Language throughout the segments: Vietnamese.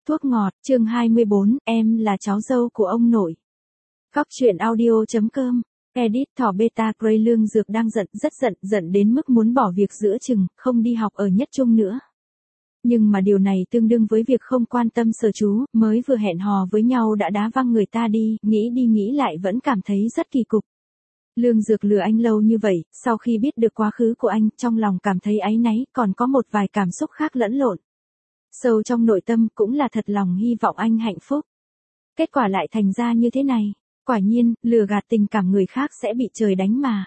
Thuốc ngọt, chương 24, em là cháu dâu của ông nội. Góc truyện audio.com. Edit thỏ beta Gray Lương Dược đang rất giận đến mức muốn bỏ việc giữa chừng, không đi học ở Nhất Trung nữa. Nhưng mà điều này tương đương với việc không quan tâm Sở Chú, mới vừa hẹn hò với nhau đã đá văng người ta đi nghĩ lại vẫn cảm thấy rất kỳ cục. Lương Dược lừa anh lâu như vậy, sau khi biết được quá khứ của anh, trong lòng cảm thấy áy náy, còn có một vài cảm xúc khác lẫn lộn. Sâu trong nội tâm cũng là thật lòng hy vọng anh hạnh phúc. Kết quả lại thành ra như thế này. Quả nhiên, lừa gạt tình cảm người khác sẽ bị trời đánh mà.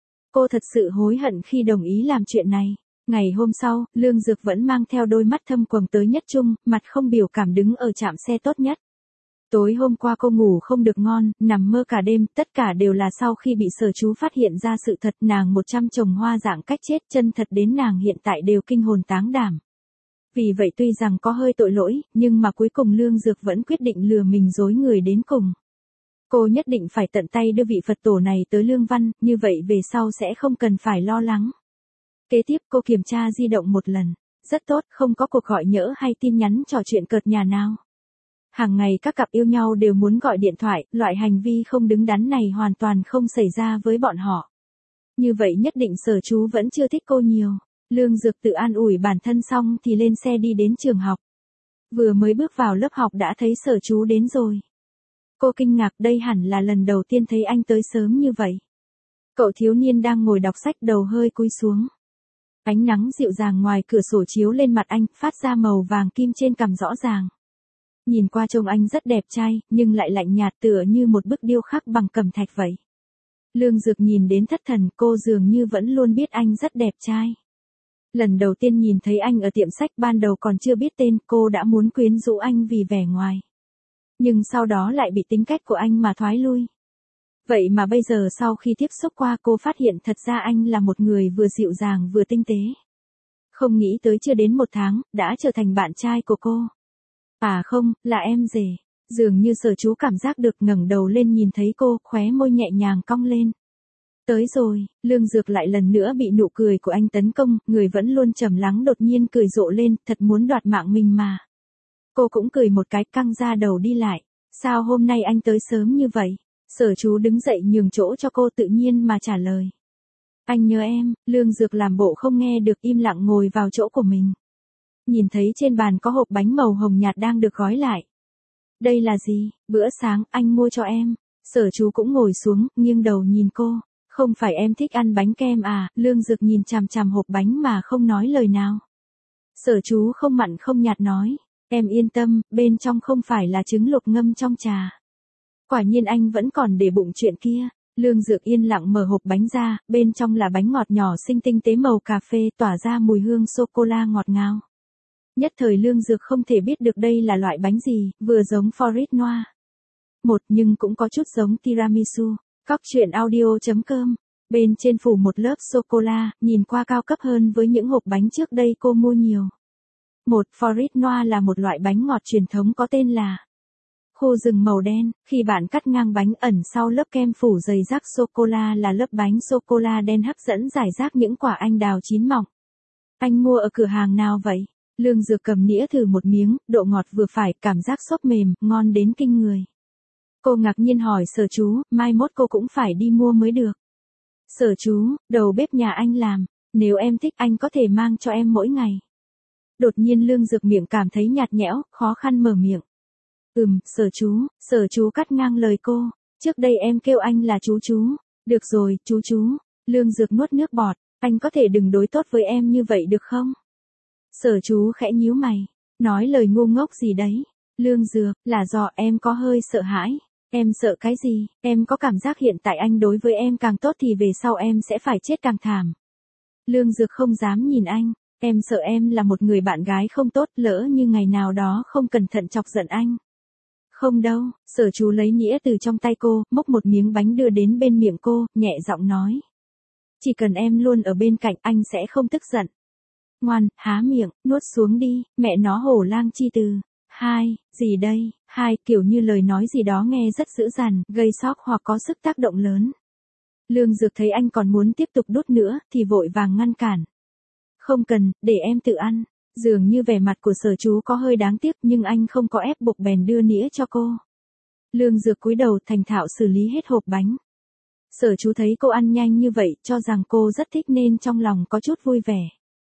Cô thật sự hối hận khi đồng ý làm chuyện này. Ngày hôm sau, Lương Dược vẫn mang theo đôi mắt thâm quầng tới Nhất Trung, mặt không biểu cảm đứng ở trạm xe tốt nhất. Tối hôm qua cô ngủ không được ngon, nằm mơ cả đêm, tất cả đều là sau khi bị Sở Chú phát hiện ra sự thật nàng 100 chồng hoa dạng cách chết chân thật đến nàng hiện tại đều kinh hồn táng đảm. Vì vậy tuy rằng có hơi tội lỗi, nhưng mà cuối cùng Lương Dược vẫn quyết định lừa mình dối người đến cùng. Cô nhất định phải tận tay đưa vị Phật tổ này tới Lương Văn, như vậy về sau sẽ không cần phải lo lắng. Kế tiếp cô kiểm tra di động một lần. Rất tốt, không có cuộc gọi nhỡ hay tin nhắn trò chuyện cợt nhà nào. Hàng ngày các cặp yêu nhau đều muốn gọi điện thoại, loại hành vi không đứng đắn này hoàn toàn không xảy ra với bọn họ. Như vậy nhất định Sở Chú vẫn chưa thích cô nhiều. Lương Dược tự an ủi bản thân xong thì lên xe đi đến trường học. Vừa mới bước vào lớp học đã thấy Sở Chú đến rồi. Cô kinh ngạc, đây hẳn là lần đầu tiên thấy anh tới sớm như vậy. Cậu thiếu niên đang ngồi đọc sách, đầu hơi cúi xuống. Ánh nắng dịu dàng ngoài cửa sổ chiếu lên mặt anh, phát ra màu vàng kim trên cằm rõ ràng. Nhìn qua trông anh rất đẹp trai, nhưng lại lạnh nhạt tựa như một bức điêu khắc bằng cẩm thạch vậy. Lương Dược nhìn đến thất thần, cô dường như vẫn luôn biết anh rất đẹp trai. Lần đầu tiên nhìn thấy anh ở tiệm sách ban đầu còn chưa biết tên, cô đã muốn quyến rũ anh vì vẻ ngoài. Nhưng sau đó lại bị tính cách của anh mà thoái lui. Vậy mà bây giờ sau khi tiếp xúc qua cô phát hiện thật ra anh là một người vừa dịu dàng vừa tinh tế. Không nghĩ tới chưa đến 1 tháng, đã trở thành bạn trai của cô. À không, là em rể. Dường như Sở Chú cảm giác được, ngẩng đầu lên nhìn thấy cô, khóe môi nhẹ nhàng cong lên. Tới rồi, Lương Dược lại lần nữa bị nụ cười của anh tấn công, người vẫn luôn trầm lắng đột nhiên cười rộ lên, thật muốn đoạt mạng mình mà. Cô cũng cười một cái, căng ra đầu đi lại. Sao hôm nay anh tới sớm như vậy? Sở Chú đứng dậy nhường chỗ cho cô, tự nhiên mà trả lời. Anh nhớ em. Lương Dược làm bộ không nghe được, im lặng ngồi vào chỗ của mình. Nhìn thấy trên bàn có hộp bánh màu hồng nhạt đang được gói lại. Đây là gì? Bữa sáng anh mua cho em. Sở Chú cũng ngồi xuống, nghiêng đầu nhìn cô. Không phải em thích ăn bánh kem à? Lương Dược nhìn chằm chằm hộp bánh mà không nói lời nào. Sở Chú không mặn không nhạt nói. Em yên tâm, bên trong không phải là trứng luộc ngâm trong trà. Quả nhiên anh vẫn còn để bụng chuyện kia. Lương Dược yên lặng mở hộp bánh ra, bên trong là bánh ngọt nhỏ xinh tinh tế màu cà phê, tỏa ra mùi hương sô-cô-la ngọt ngào. Nhất thời Lương Dược không thể biết được đây là loại bánh gì, vừa giống Forest Noir. Nhưng cũng có chút giống tiramisu. Góc truyện audio.com. Bên trên phủ một lớp sô-cô-la, nhìn qua cao cấp hơn với những hộp bánh trước đây cô mua nhiều. Forest Noir là một loại bánh ngọt truyền thống có tên là khô rừng màu đen. Khi bạn cắt ngang bánh, ẩn sau lớp kem phủ dày rác sô-cô-la là lớp bánh sô-cô-la đen hấp dẫn rải rác những quả anh đào chín mọng. Anh mua ở cửa hàng nào vậy? Lương Dược cầm nĩa thử một miếng, độ ngọt vừa phải, cảm giác xốp mềm, ngon đến kinh người. Cô ngạc nhiên hỏi Sở Chú, mai mốt cô cũng phải đi mua mới được. Sở Chú, đầu bếp nhà anh làm, nếu em thích anh có thể mang cho em mỗi ngày. Đột nhiên Lương Dược miệng cảm thấy nhạt nhẽo, khó khăn mở miệng. Sở Chú cắt ngang lời cô, trước đây em kêu anh là chú. Được rồi, chú. Lương Dược nuốt nước bọt, anh có thể đừng đối tốt với em như vậy được không? Sở Chú khẽ nhíu mày, nói lời ngu ngốc gì đấy. Lương Dược, là do em có hơi sợ hãi. Em sợ cái gì? Em có cảm giác hiện tại anh đối với em càng tốt thì về sau em sẽ phải chết càng thảm. Lương Dược không dám nhìn anh. Em sợ em là một người bạn gái không tốt, lỡ như ngày nào đó không cẩn thận chọc giận anh. Không đâu. Sở Chú lấy nĩa từ trong tay cô, múc một miếng bánh đưa đến bên miệng cô, nhẹ giọng nói. Chỉ cần em luôn ở bên cạnh anh sẽ không tức giận. Ngoan, há miệng, nuốt xuống đi, mẹ nó hổ lang chi từ. Gì đây? Kiểu như lời nói gì đó nghe rất dữ dằn, gây sốc hoặc có sức tác động lớn. Lương Dược thấy anh còn muốn tiếp tục đút nữa, thì vội vàng ngăn cản. Không cần, để em tự ăn. Dường như vẻ mặt của Sở Chú có hơi đáng tiếc nhưng anh không có ép buộc bèn đưa nĩa cho cô. Lương Dược cúi đầu thành thạo xử lý hết hộp bánh. Sở Chú thấy cô ăn nhanh như vậy, cho rằng cô rất thích nên trong lòng có chút vui vẻ.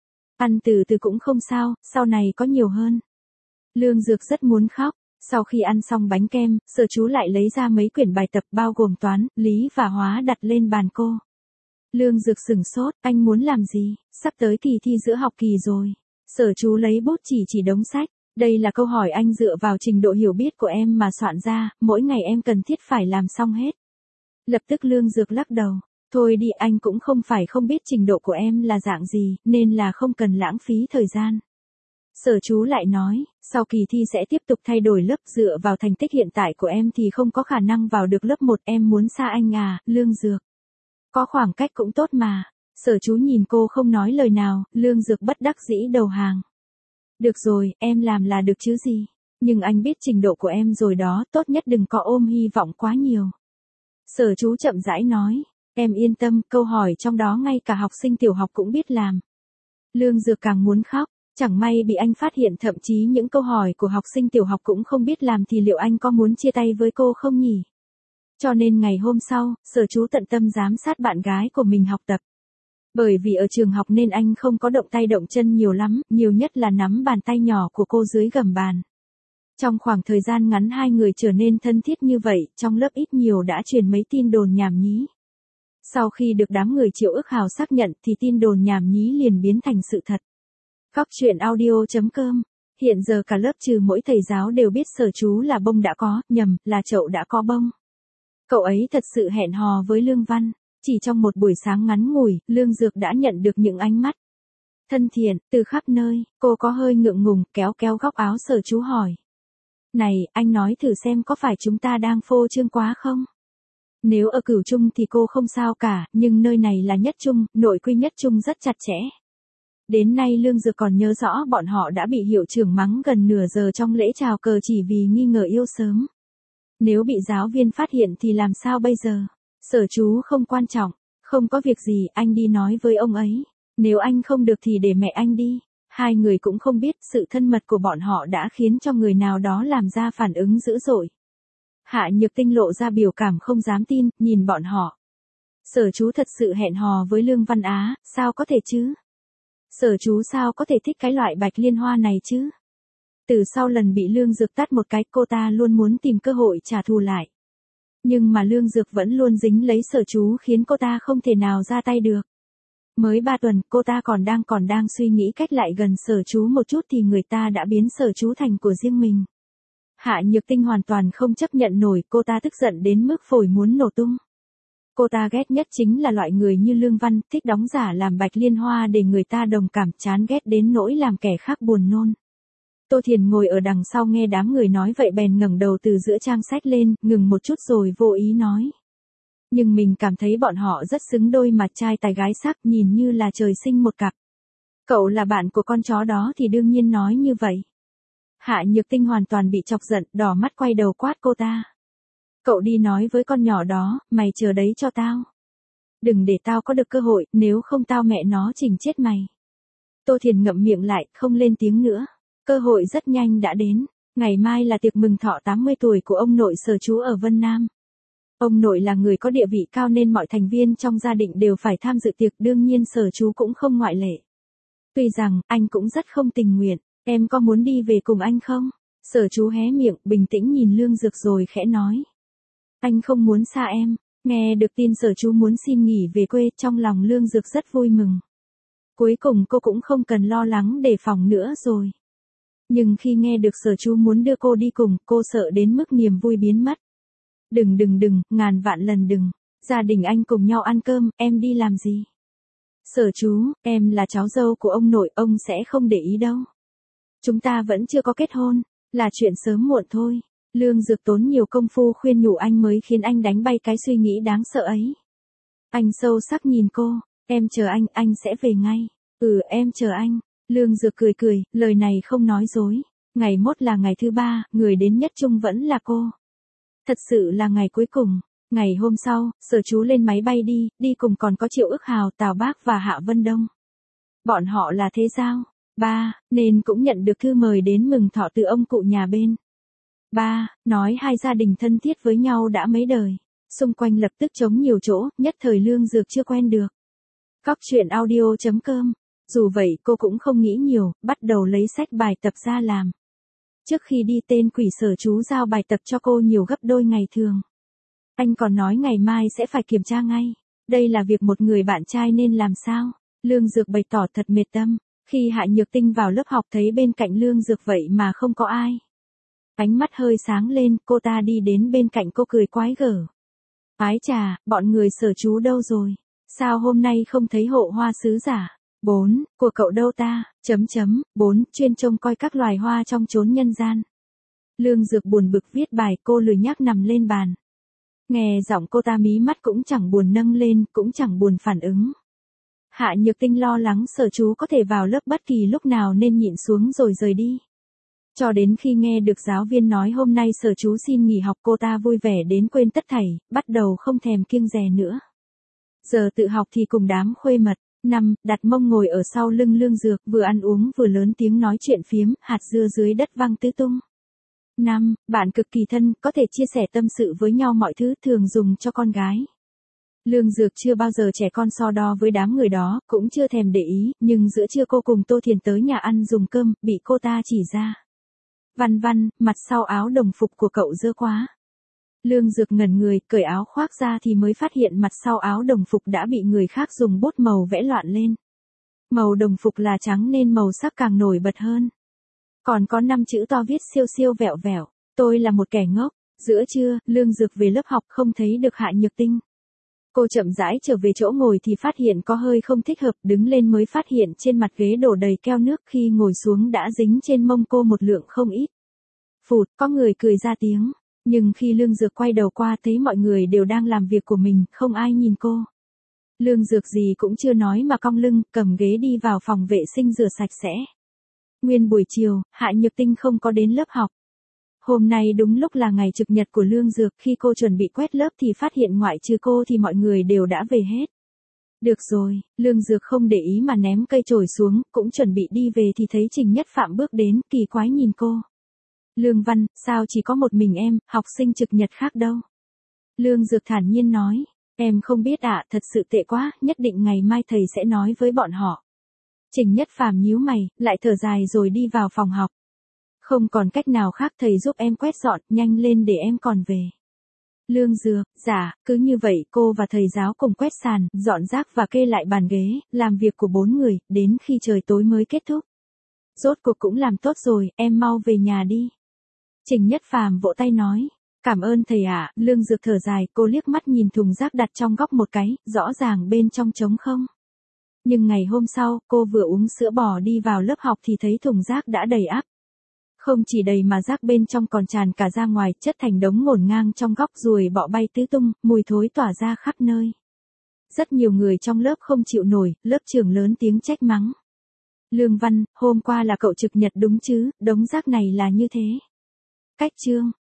Ăn từ từ cũng không sao, sau này có nhiều hơn. Lương Dược rất muốn khóc. Sau khi ăn xong bánh kem, Sở Chú lại lấy ra mấy quyển bài tập bao gồm toán, lý và hóa đặt lên bàn cô. Lương Dược sửng sốt, anh muốn làm gì? Sắp tới kỳ thi giữa học kỳ rồi. Sở Chú lấy bút chỉ đống sách. Đây là câu hỏi anh dựa vào trình độ hiểu biết của em mà soạn ra, mỗi ngày em cần thiết phải làm xong hết. Lập tức Lương Dược lắc đầu. Thôi đi, anh cũng không phải không biết trình độ của em là dạng gì, nên là không cần lãng phí thời gian. Sở Chú lại nói, sau kỳ thi sẽ tiếp tục thay đổi lớp, dựa vào thành tích hiện tại của em thì không có khả năng vào được lớp 1, em muốn xa anh à, Lương Dược. Có khoảng cách cũng tốt mà. Sở Chú nhìn cô không nói lời nào, Lương Dược bất đắc dĩ đầu hàng. Được rồi, em làm là được chứ gì. Nhưng anh biết trình độ của em rồi đó, tốt nhất đừng có ôm hy vọng quá nhiều. Sở Chú chậm rãi nói, em yên tâm, câu hỏi trong đó ngay cả học sinh tiểu học cũng biết làm. Lương Dược càng muốn khóc, chẳng may bị anh phát hiện thậm chí những câu hỏi của học sinh tiểu học cũng không biết làm thì liệu anh có muốn chia tay với cô không nhỉ? Cho nên ngày hôm sau, Sở Chú tận tâm giám sát bạn gái của mình học tập. Bởi vì ở trường học nên anh không có động tay động chân nhiều lắm, nhiều nhất là nắm bàn tay nhỏ của cô dưới gầm bàn. Trong khoảng thời gian ngắn hai người trở nên thân thiết như vậy, trong lớp ít nhiều đã truyền mấy tin đồn nhảm nhí. Sau khi được đám người Triệu Ức Hào xác nhận thì tin đồn nhảm nhí liền biến thành sự thật. Góc truyện audio.com. Hiện giờ cả lớp trừ mỗi thầy giáo đều biết Sở Chú là bông đã có, nhầm, là chậu đã có bông. Cậu ấy thật sự hẹn hò với Lương Văn. Chỉ trong một buổi sáng ngắn ngủi, Lương Dược đã nhận được những ánh mắt thân thiện từ khắp nơi. Cô có hơi ngượng ngùng, kéo góc áo Sở Chú hỏi. Này, anh nói thử xem có phải chúng ta đang phô trương quá không? Nếu ở Cửu Trung thì cô không sao cả, nhưng nơi này là Nhất Trung, nội quy Nhất Trung rất chặt chẽ. Đến nay Lương Dược còn nhớ rõ bọn họ đã bị hiệu trưởng mắng gần nửa giờ trong lễ chào cờ chỉ vì nghi ngờ yêu sớm. Nếu bị giáo viên phát hiện thì làm sao bây giờ? Sở Chú không quan trọng, không có việc gì, anh đi nói với ông ấy. Nếu anh không được thì để mẹ anh đi. Hai người cũng không biết sự thân mật của bọn họ đã khiến cho người nào đó làm ra phản ứng dữ dội. Hạ Nhược Tinh lộ ra biểu cảm không dám tin, nhìn bọn họ. Sở Chú thật sự hẹn hò với Lương Văn Á, sao có thể chứ? Sở Chú sao có thể thích cái loại bạch liên hoa này chứ? Từ sau lần bị Lương Dược tát một cái, cô ta luôn muốn tìm cơ hội trả thù lại. Nhưng mà Lương Dược vẫn luôn dính lấy Sở Chú khiến cô ta không thể nào ra tay được. Mới 3 tuần, cô ta còn đang suy nghĩ cách lại gần Sở Chú một chút thì người ta đã biến Sở Chú thành của riêng mình. Hạ Nhược Tinh hoàn toàn không chấp nhận nổi, cô ta tức giận đến mức phổi muốn nổ tung. Cô ta ghét nhất chính là loại người như Lương Văn, thích đóng giả làm bạch liên hoa để người ta đồng cảm, chán ghét đến nỗi làm kẻ khác buồn nôn. Tô Thiền ngồi ở đằng sau nghe đám người nói vậy bèn ngẩng đầu từ giữa trang sách lên, ngừng một chút rồi vô ý nói. Nhưng mình cảm thấy bọn họ rất xứng đôi mà, trai tài gái sắc, nhìn như là trời sinh một cặp. Cậu là bạn của con chó đó thì đương nhiên nói như vậy. Hạ Nhược Tinh hoàn toàn bị chọc giận, đỏ mắt quay đầu quát cô ta. Cậu đi nói với con nhỏ đó, mày chờ đấy cho tao. Đừng để tao có được cơ hội, nếu không tao mẹ nó chỉnh chết mày. Tô Thiền ngậm miệng lại, không lên tiếng nữa. Cơ hội rất nhanh đã đến. Ngày mai là tiệc mừng thọ 80 tuổi của ông nội Sở Chú ở Vân Nam. Ông nội là người có địa vị cao nên mọi thành viên trong gia đình đều phải tham dự tiệc, đương nhiên Sở Chú cũng không ngoại lệ. Tuy rằng, anh cũng rất không tình nguyện. Em có muốn đi về cùng anh không? Sở Chú hé miệng, bình tĩnh nhìn Lương Dược rồi khẽ nói. Anh không muốn xa em. Nghe được tin Sở Chú muốn xin nghỉ về quê, trong lòng Lương Dược rất vui mừng. Cuối cùng cô cũng không cần lo lắng đề phòng nữa rồi. Nhưng khi nghe được Sở Chú muốn đưa cô đi cùng, cô sợ đến mức niềm vui biến mất. Đừng, ngàn vạn lần đừng. Gia đình anh cùng nhau ăn cơm, em đi làm gì? Sở Chú, em là cháu dâu của ông nội, ông sẽ không để ý đâu. Chúng ta vẫn chưa có kết hôn, là chuyện sớm muộn thôi. Lương Dược tốn nhiều công phu khuyên nhủ anh mới khiến anh đánh bay cái suy nghĩ đáng sợ ấy. Anh sâu sắc nhìn cô, em chờ anh sẽ về ngay. Em chờ anh. Lương Dược cười, lời này không nói dối. Ngày mốt là ngày thứ 3, người đến Nhất Trung vẫn là cô. Thật sự là ngày cuối cùng. Ngày hôm sau, Sở Chú lên máy bay đi cùng còn có Triệu Ức Hào, Tào Bác và Hạ Vân Đông. Bọn họ là thế giao. 3. Nên cũng nhận được thư mời đến mừng thọ từ ông cụ nhà bên. 3. Nói hai gia đình thân thiết với nhau đã mấy đời. Xung quanh lập tức trống nhiều chỗ, nhất thời Lương Dược chưa quen được. Cóc truyện audio.com. Dù vậy cô cũng không nghĩ nhiều, bắt đầu lấy sách bài tập ra làm. Trước khi đi tên quỷ sở chú giao bài tập cho cô nhiều gấp đôi ngày thường. Anh còn nói ngày mai sẽ phải kiểm tra ngay. Đây là việc một người bạn trai nên làm sao? Lương Dược bày tỏ thật mệt tâm. Khi Hạ Nhược Tinh vào lớp học thấy bên cạnh Lương Dược vậy mà không có ai. Ánh mắt hơi sáng lên, cô ta đi đến bên cạnh cô cười quái gở. Ái chà, bọn người sở chú đâu rồi? Sao hôm nay không thấy hộ hoa sứ giả? 4. Của cậu đâu ta? 4. Chuyên trông coi các loài hoa trong chốn nhân gian. Lương Dược buồn bực viết bài, cô lười nhác nằm lên bàn. Nghe giọng cô ta mí mắt cũng chẳng buồn nâng lên, cũng chẳng buồn phản ứng. Hạ Nhược Tinh lo lắng sở chú có thể vào lớp bất kỳ lúc nào nên nhịn xuống rồi rời đi. Cho đến khi nghe được giáo viên nói hôm nay sở chú xin nghỉ học, cô ta vui vẻ đến quên tất thảy, bắt đầu không thèm kiêng dè nữa. Giờ tự học thì cùng đám khuê mật. 5. Đặt mông ngồi ở sau lưng Lương Dược, vừa ăn uống vừa lớn tiếng nói chuyện phiếm, hạt dưa dưới đất văng tứ tung. 5. Bạn cực kỳ thân, có thể chia sẻ tâm sự với nhau mọi thứ, thường dùng cho con gái. Lương Dược chưa bao giờ trẻ con so đo với đám người đó, cũng chưa thèm để ý, nhưng giữa trưa cô cùng Tô Thiền tới nhà ăn dùng cơm, bị cô ta chỉ ra. Văn, mặt sau áo đồng phục của cậu dơ quá. Lương Dược ngẩn người, cởi áo khoác ra thì mới phát hiện mặt sau áo đồng phục đã bị người khác dùng bút màu vẽ loạn lên. Màu đồng phục là trắng nên màu sắc càng nổi bật hơn. Còn có 5 chữ to viết siêu siêu vẹo vẹo, tôi là một kẻ ngốc. Giữa trưa, Lương Dược về lớp học không thấy được Hạ Nhược Tinh. Cô chậm rãi trở về chỗ ngồi thì phát hiện có hơi không thích hợp, đứng lên mới phát hiện trên mặt ghế đổ đầy keo nước, khi ngồi xuống đã dính trên mông cô một lượng không ít. Phụt, có người cười ra tiếng, nhưng khi Lương Dược quay đầu qua thấy mọi người đều đang làm việc của mình, không ai nhìn cô. Lương Dược gì cũng chưa nói mà cong lưng, cầm ghế đi vào phòng vệ sinh rửa sạch sẽ. Nguyên buổi chiều, Hạ Nhược Tinh không có đến lớp học. Hôm nay đúng lúc là ngày trực nhật của Lương Dược, khi cô chuẩn bị quét lớp thì phát hiện ngoại trừ cô thì mọi người đều đã về hết. Được rồi, Lương Dược không để ý mà ném cây chổi xuống, cũng chuẩn bị đi về thì thấy Trình Nhất Phạm bước đến, kỳ quái nhìn cô. Lương Văn, sao chỉ có một mình em, học sinh trực nhật khác đâu? Lương Dược thản nhiên nói, em không biết ạ, thật sự tệ quá, nhất định ngày mai thầy sẽ nói với bọn họ. Trình Nhất Phàm nhíu mày, lại thở dài rồi đi vào phòng học. Không còn cách nào khác, thầy giúp em quét dọn, nhanh lên để em còn về. Lương Dược, dạ, cứ như vậy cô và thầy giáo cùng quét sàn, dọn rác và kê lại bàn ghế, làm việc của 4 người, đến khi trời tối mới kết thúc. Rốt cuộc cũng làm tốt rồi, em mau về nhà đi. Trình Nhất Phàm vỗ tay nói, cảm ơn thầy ạ. Lương Dược thở dài, cô liếc mắt nhìn thùng rác đặt trong góc một cái, rõ ràng bên trong trống không. Nhưng ngày hôm sau, cô vừa uống sữa bò đi vào lớp học thì thấy thùng rác đã đầy ắp. Không chỉ đầy mà rác bên trong còn tràn cả ra ngoài, chất thành đống ngổn ngang trong góc, ruồi bọ bay tứ tung, mùi thối tỏa ra khắp nơi. Rất nhiều người trong lớp không chịu nổi, lớp trưởng lớn tiếng trách mắng. Lương Văn, hôm qua là cậu trực nhật đúng chứ, đống rác này là như thế. Cách chương.